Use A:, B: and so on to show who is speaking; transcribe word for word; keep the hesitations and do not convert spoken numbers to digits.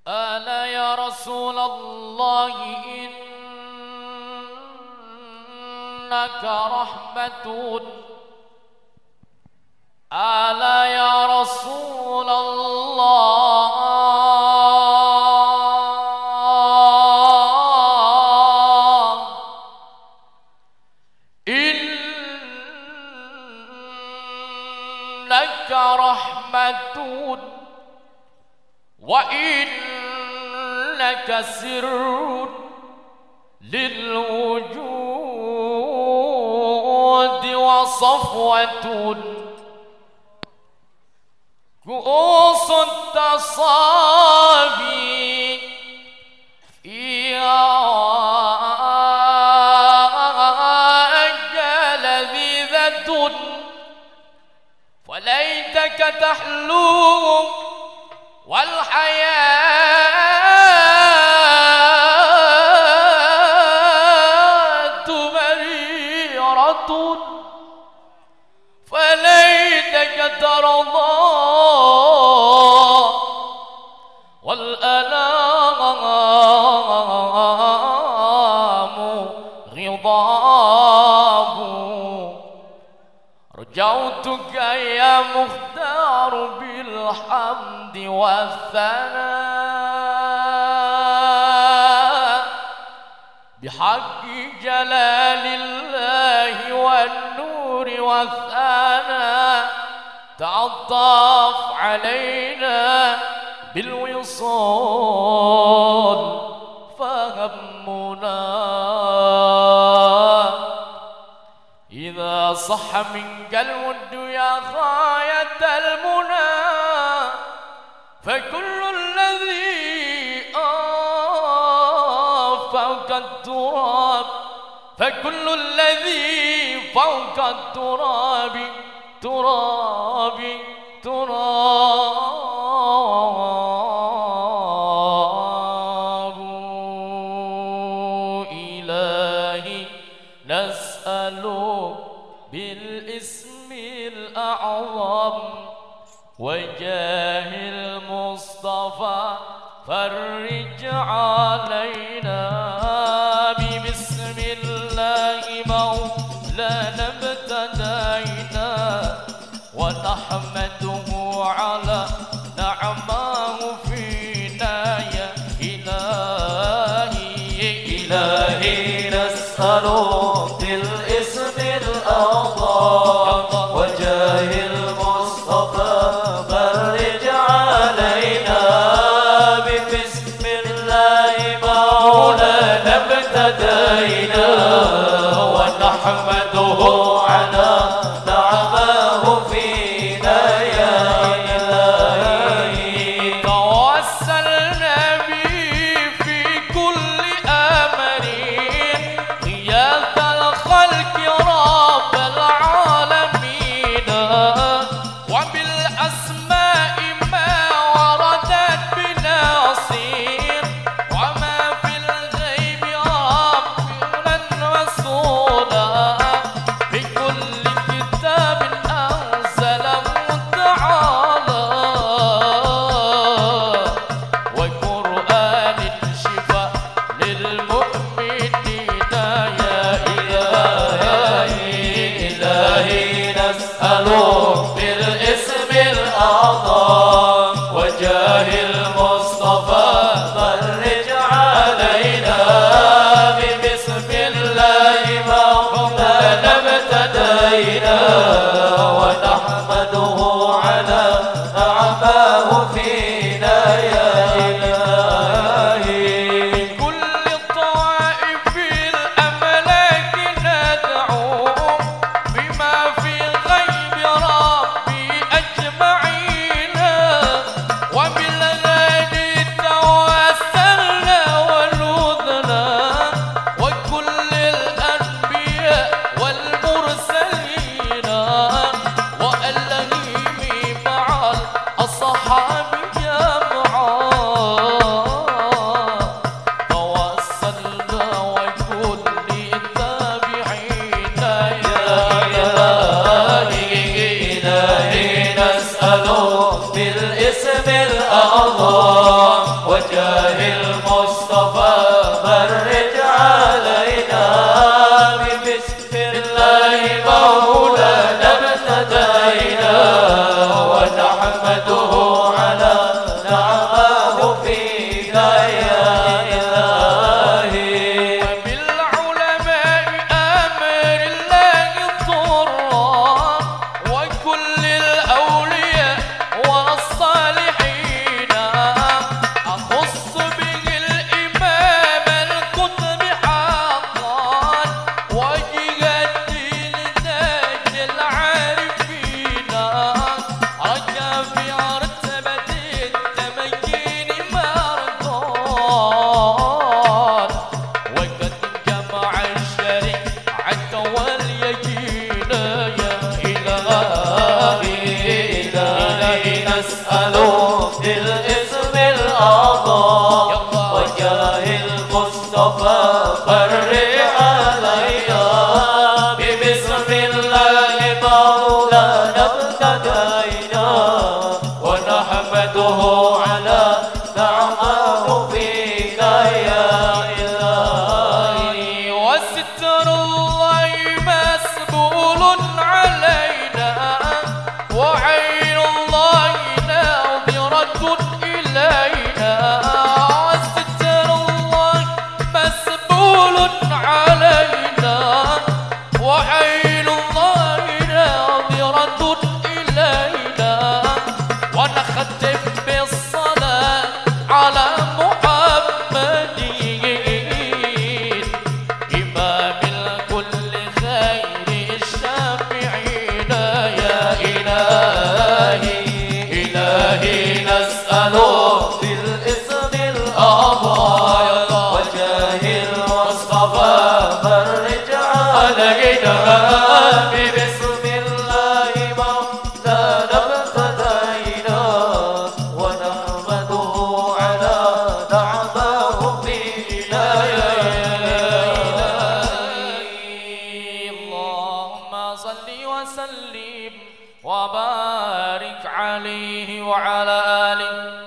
A: ألا يا رسول الله إنك رحمة. ألا يا رسول الله إنك رحمة وإنك سر للوجود وصفوة كؤوس التصابي فيها لذيذة فليتك تحلو والحياة مريرة فليتك ترضى والألام غضاب. رجوتك يا مختار بالحمد والثناء بحق جلال الله والنور والثناء تعطف علينا بالوصال فهمنا إذا صح منك الود يا غاية المنى فكل الذي آه فوق التراب فكل الذي فوق التراب تراب تراب. إلهي نسألك بالاسم الأعظم وجاه المصطفى فرج علينا ببسم الله مولانا ابتدينا ونحمده على نعماه فينا يا إلهي.
B: إلهي نسألك بالاسم الأعظم وجاه المصطفى فرج علينا ببسم الله مولانا ابتدينا ونحمده على نعماه فينا يا إلهي.
A: توسلنا به في كل أمر غياث الخلق رب العالمين وبالأسماء ما وردت بناصير وما في الغيب ربنا رسولا بكل كتاب أنزله تعالى
B: وجاه المصطفى فرج علينا ببسم الله مولانا ابتدينا ونحمده على نعمه فينا يا إلهي
A: وبالعلماء أمر الله الضراء وكل الأولياء والصالحين أخص به الإمام القطب حقا وجه الدين تاج العارفين رجا في مرتبة التمكين مرضان وقد جمع الشريعة واليقين يا إلهي
B: إلهي نسأله بالاسم الأعظم وجاه المصطفى فرج علينا ببسم الله مولانا ابتدينا ونحمده على نعمه فينا يا إلهي
A: وستر الله مسبول علينا وعين الله ناظرة إلينا وستر الله مسبول علينا وعين الله ناظرة إلينا ونختم بالصلاة على محمد إمام الكل خير الشافعين يا إلهي
B: إلهي نسأله بالاسم الأعظم وجاه المصطفى فرج علينا ببسم الله مولانا ابتدينا ونحمده على نعمه فينا يا إلهي
A: اللهم صل وسلم وبارك عليه وعلى آله